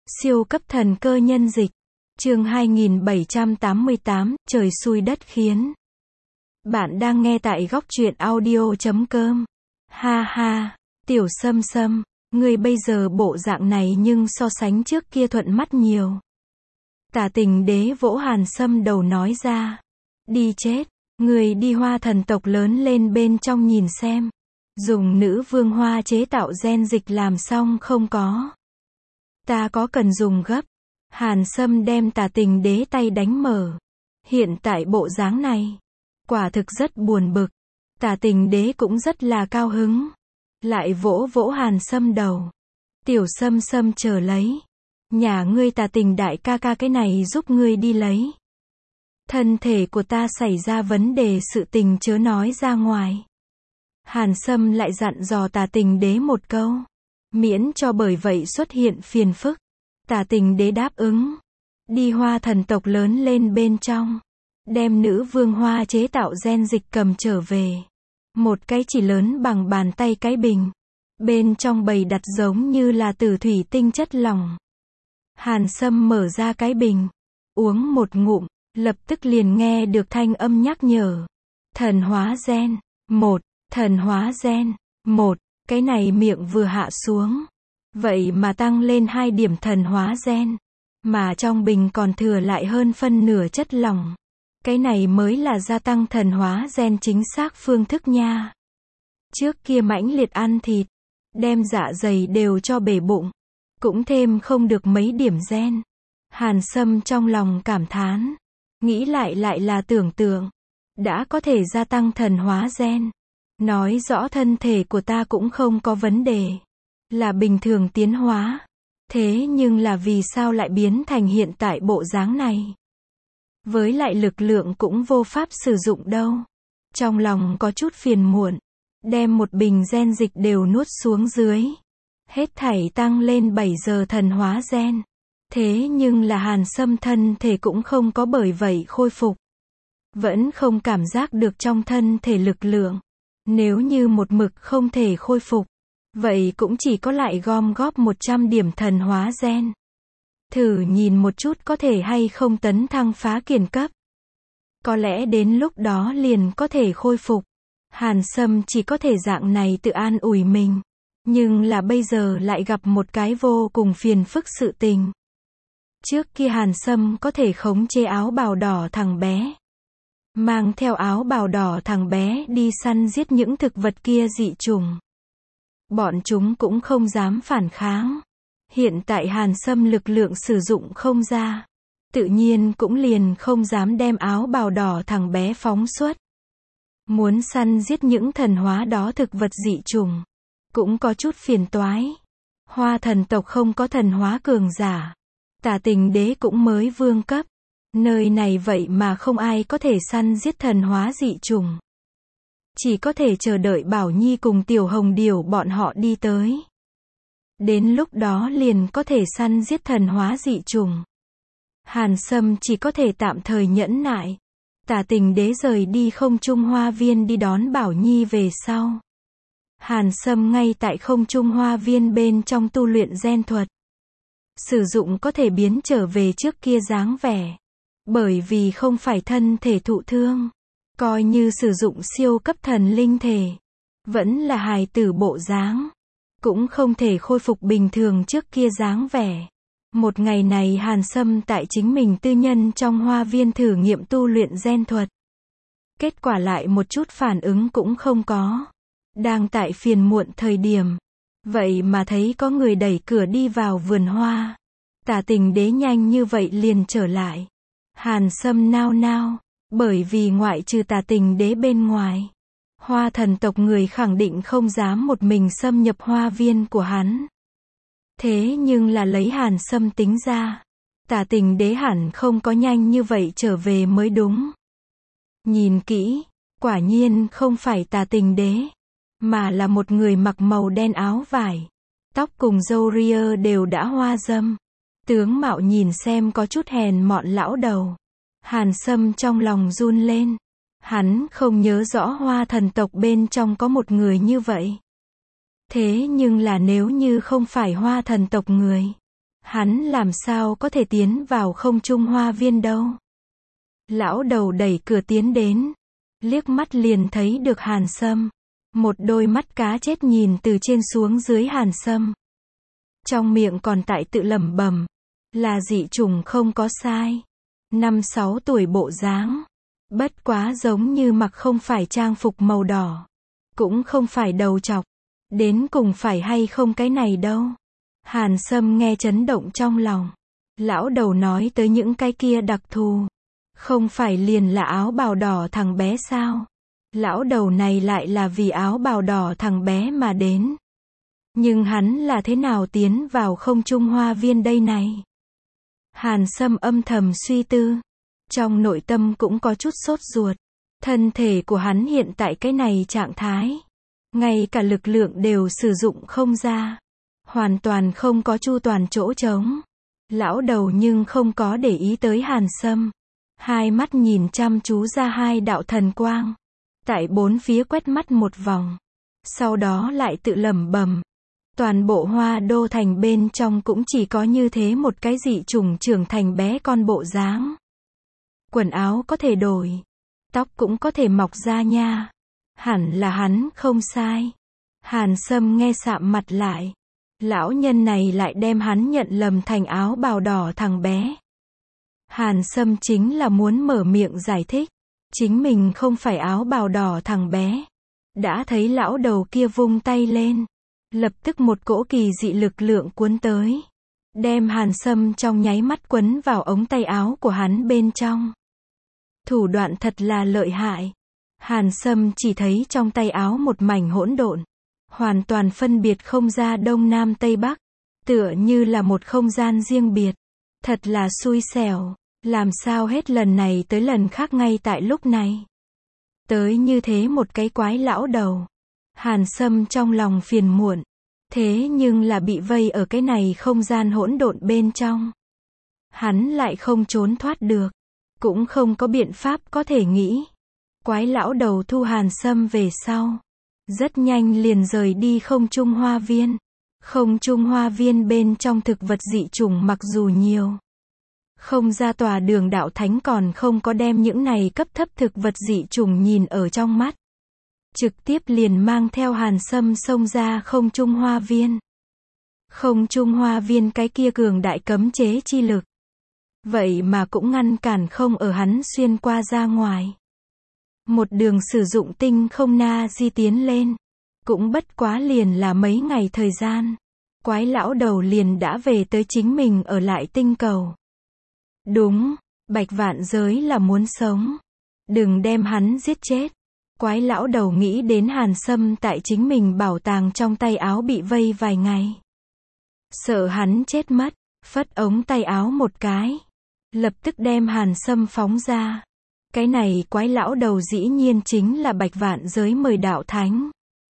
Siêu cấp thần cơ nhân dịch. Chương 2788, trời xui đất khiến. Bạn đang nghe tại góc truyện audio.com. Ha ha, Tiểu Sâm Sâm, người bây giờ bộ dạng này nhưng so sánh trước kia thuận mắt nhiều. Tả Tình Đế vỗ Hàn Sâm đầu nói ra. Đi chết, người đi Hoa thần tộc lớn lên bên trong nhìn xem. Dùng nữ vương hoa chế tạo gen dịch làm xong không có? Ta có cần dùng gấp. Hàn Sâm đem Tả Tình Đế tay đánh mở. Hiện tại bộ dáng này, quả thực rất buồn bực. Tả Tình Đế cũng rất là cao hứng. Lại vỗ vỗ Hàn Sâm đầu. Tiểu Sâm Sâm chờ lấy. Nhà ngươi Tả Tình đại ca ca cái này giúp ngươi đi lấy. Thân thể của ta xảy ra vấn đề sự tình chớ nói ra ngoài. Hàn Sâm lại dặn dò Tả Tình Đế một câu. Miễn cho bởi vậy xuất hiện phiền phức. Tả Tình Đế đáp ứng. Đi Hoa thần tộc lớn lên bên trong. Đem nữ vương hoa chế tạo gen dịch cầm trở về. Một cái chỉ lớn bằng bàn tay cái bình. Bên trong bày đặt giống như là từ thủy tinh chất lỏng. Hàn Sâm mở ra cái bình. Uống một ngụm, lập tức liền nghe được thanh âm nhắc nhở. Thần hóa gen. 1. Thần hóa gen. 1. Cái này miệng vừa hạ xuống. Vậy mà tăng lên 2 điểm thần hóa gen. Mà trong bình còn thừa lại hơn phân nửa chất lỏng. Cái này mới là gia tăng thần hóa gen chính xác phương thức nha. Trước kia mãnh liệt ăn thịt. Đem dạ dày đều cho bể bụng. Cũng thêm không được mấy điểm gen. Hàn Sâm trong lòng cảm thán. Nghĩ lại là tưởng tượng. Đã có thể gia tăng thần hóa gen. Nói rõ thân thể của ta cũng không có vấn đề. Là bình thường tiến hóa. Thế nhưng là vì sao lại biến thành hiện tại bộ dáng này? Với lại lực lượng cũng vô pháp sử dụng đâu. Trong lòng có chút phiền muộn. Đem một bình gen dịch đều nuốt xuống dưới. Hết thảy tăng lên 7 giờ thần hóa gen. Thế nhưng là Hàn Sâm thân thể cũng không có bởi vậy khôi phục. Vẫn không cảm giác được trong thân thể lực lượng. Nếu như một mực không thể khôi phục, vậy cũng chỉ có lại gom góp 100 điểm thần hóa gen. Thử nhìn một chút có thể hay không tấn thăng phá kiền cấp. Có lẽ đến lúc đó liền có thể khôi phục. Hàn Sâm chỉ có thể dạng này tự an ủi mình. Nhưng là bây giờ lại gặp một cái vô cùng phiền phức sự tình. Trước kia Hàn Sâm có thể khống chế áo bào đỏ thằng bé. Mang theo áo bào đỏ thằng bé đi săn giết những thực vật kia dị chủng. Bọn chúng cũng không dám phản kháng. Hiện tại Hàn Sâm lực lượng sử dụng không ra. Tự nhiên cũng liền không dám đem áo bào đỏ thằng bé phóng xuất. Muốn săn giết những thần hóa đó thực vật dị chủng. Cũng có chút phiền toái. Hoa thần tộc không có thần hóa cường giả. Tả Tình Đế cũng mới vương cấp. Nơi này vậy mà không ai có thể săn giết thần hóa dị chủng. Chỉ có thể chờ đợi Bảo Nhi cùng Tiểu Hồng Điểu bọn họ đi tới. Đến lúc đó liền có thể săn giết thần hóa dị chủng. Hàn Sâm chỉ có thể tạm thời nhẫn nại. Tả Tình Đế rời đi không trung hoa viên đi đón Bảo Nhi về sau. Hàn Sâm ngay tại không trung hoa viên bên trong tu luyện gen thuật. Sử dụng có thể biến trở về trước kia dáng vẻ. Bởi vì không phải thân thể thụ thương. Coi như sử dụng siêu cấp thần linh thể. Vẫn là hài tử bộ dáng. Cũng không thể khôi phục bình thường trước kia dáng vẻ. Một ngày này Hàn Sâm tại chính mình tư nhân trong hoa viên thử nghiệm tu luyện gen thuật. Kết quả lại một chút phản ứng cũng không có. Đang tại phiền muộn thời điểm. Vậy mà thấy có người đẩy cửa đi vào vườn hoa. Tả Tình Đế nhanh như vậy liền trở lại. Hàn Sâm nao nao. Bởi vì ngoại trừ Tả Tình Đế bên ngoài. Hoa thần tộc người khẳng định không dám một mình xâm nhập hoa viên của hắn. Thế nhưng là lấy Hàn Sâm tính ra. Tả Tình Đế hẳn không có nhanh như vậy trở về mới đúng. Nhìn kỹ. Quả nhiên không phải Tả Tình Đế. Mà là một người mặc màu đen áo vải. Tóc cùng râu ria đều đã hoa râm. Tướng mạo nhìn xem có chút hèn mọn lão đầu. Hàn Sâm trong lòng run lên. Hắn không nhớ rõ hoa thần tộc bên trong có một người như vậy. Thế nhưng là nếu như không phải hoa thần tộc người, Hắn làm sao có thể tiến vào không trung hoa viên đâu. Lão đầu đẩy cửa tiến đến. Liếc mắt liền thấy được Hàn Sâm. Một đôi mắt cá chết nhìn từ trên xuống dưới Hàn Sâm. Trong miệng còn tại tự lẩm bẩm. Là dị chủng không có sai. 5-6 tuổi bộ dáng. Bất quá giống như mặc không phải trang phục màu đỏ. Cũng không phải đầu trọc. Đến cùng phải hay không cái này đâu. Hàn Sâm nghe chấn động trong lòng. Lão đầu nói tới những cái kia đặc thù. Không phải liền là áo bào đỏ thằng bé sao? Lão đầu này lại là vì áo bào đỏ thằng bé mà đến. Nhưng hắn là thế nào tiến vào không trung hoa viên đây này? Hàn Sâm âm thầm suy tư. Trong nội tâm cũng có chút sốt ruột. Thân thể của hắn hiện tại cái này trạng thái. Ngay cả lực lượng đều sử dụng không ra. Hoàn toàn không có chu toàn chỗ trống. Lão đầu nhưng không có để ý tới Hàn Sâm. Hai mắt nhìn chăm chú ra hai đạo thần quang. Tại bốn phía quét mắt một vòng. Sau đó lại tự lẩm bẩm. Toàn bộ Hoa Đô thành bên trong cũng chỉ có như thế một cái dị chủng trưởng thành bé con bộ dáng. Quần áo có thể đổi. Tóc cũng có thể mọc ra nha. Hẳn là hắn không sai. Hàn Sâm nghe sạm mặt lại. Lão nhân này lại đem hắn nhận lầm thành áo bào đỏ thằng bé. Hàn Sâm chính là muốn mở miệng giải thích. Chính mình không phải áo bào đỏ thằng bé. Đã thấy lão đầu kia vung tay lên. Lập tức một cỗ kỳ dị lực lượng cuốn tới. Đem Hàn Sâm trong nháy mắt quấn vào ống tay áo của hắn bên trong. Thủ đoạn thật là lợi hại. Hàn Sâm chỉ thấy trong tay áo một mảnh hỗn độn. Hoàn toàn phân biệt không ra đông nam tây bắc. Tựa như là một không gian riêng biệt. Thật là xui xẻo. Làm sao hết lần này tới lần khác ngay tại lúc này. Tới như thế một cái quái lão đầu. Hàn Sâm trong lòng phiền muộn. Thế nhưng là bị vây ở cái này không gian hỗn độn bên trong. Hắn lại không trốn thoát được. Cũng không có biện pháp có thể nghĩ. Quái lão đầu thu Hàn Sâm về sau. Rất nhanh liền rời đi không trung hoa viên. Không trung hoa viên bên trong thực vật dị chủng mặc dù nhiều. Không ra tòa đường đạo thánh còn không có đem những này cấp thấp thực vật dị chủng nhìn ở trong mắt. Trực tiếp liền mang theo Hàn Sâm xông ra không trung hoa viên. Không trung hoa viên cái kia cường đại cấm chế chi lực. Vậy mà cũng ngăn cản không ở hắn xuyên qua ra ngoài. Một đường sử dụng tinh không na di tiến lên. Cũng bất quá liền là mấy ngày thời gian. Quái lão đầu liền đã về tới chính mình ở lại tinh cầu. Đúng, Bạch Vạn Giới là muốn sống. Đừng đem hắn giết chết. Quái lão đầu nghĩ đến Hàn Sâm tại chính mình bảo tàng trong tay áo bị vây vài ngày. Sợ hắn chết mất, phất ống tay áo một cái. Lập tức đem Hàn Sâm phóng ra. Cái này quái lão đầu dĩ nhiên chính là Bạch Vạn Giới mời đạo thánh.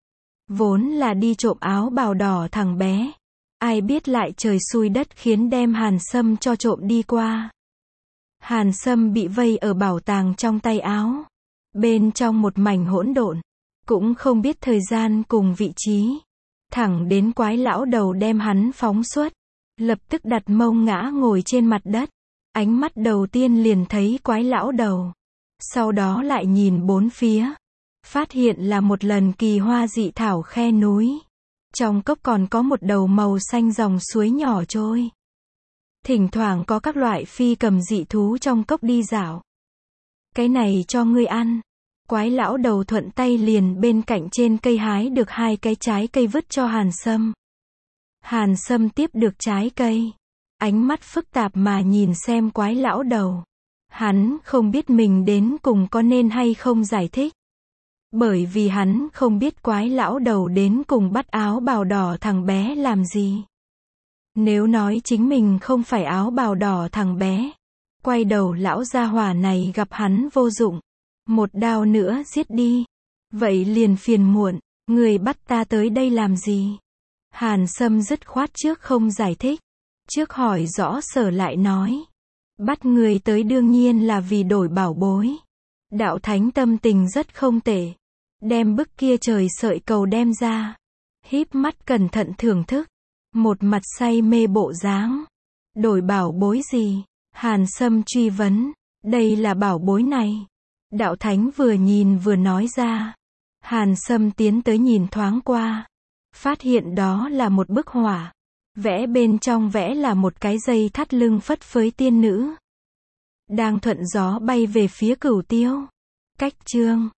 Vốn là đi trộm áo bào đỏ thằng bé. Ai biết lại trời xui đất khiến đem Hàn Sâm cho trộm đi qua. Hàn Sâm bị vây ở bảo tàng trong tay áo. Bên trong một mảnh hỗn độn. Cũng không biết thời gian cùng vị trí. Thẳng đến quái lão đầu đem hắn phóng xuất. Lập tức đặt mông ngã ngồi trên mặt đất. Ánh mắt đầu tiên liền thấy quái lão đầu. Sau đó lại nhìn bốn phía. Phát hiện là một lần kỳ hoa dị thảo khe núi. Trong cốc còn có một đầu màu xanh dòng suối nhỏ trôi. Thỉnh thoảng có các loại phi cầm dị thú trong cốc đi dạo. Cái này cho ngươi ăn. Quái lão đầu thuận tay liền bên cạnh trên cây hái được 2 cái trái cây vứt cho Hàn Sâm. Hàn Sâm tiếp được trái cây. Ánh mắt phức tạp mà nhìn xem quái lão đầu. Hắn không biết mình đến cùng có nên hay không giải thích. Bởi vì hắn không biết quái lão đầu đến cùng bắt áo bào đỏ thằng bé làm gì. Nếu nói chính mình không phải áo bào đỏ thằng bé. Quay đầu lão gia hỏa này gặp hắn vô dụng. Một đao nữa giết đi. Vậy liền phiền muộn. Người bắt ta tới đây làm gì? Hàn Sâm dứt khoát trước không giải thích. Trước hỏi rõ sở lại nói. Bắt người tới đương nhiên là vì đổi bảo bối. Đạo thánh tâm tình rất không tệ. Đem bức kia trời sợi cầu đem ra. Híp mắt cẩn thận thưởng thức. Một mặt say mê bộ dáng. Đổi bảo bối gì? Hàn Sâm truy vấn. Đây là bảo bối này. Đạo Thánh vừa nhìn vừa nói ra. Hàn Sâm tiến tới nhìn thoáng qua. Phát hiện đó là một bức họa. Vẽ bên trong vẽ là một cái dây thắt lưng phất phới tiên nữ. Đang thuận gió bay về phía Cửu Tiêu. Cách chương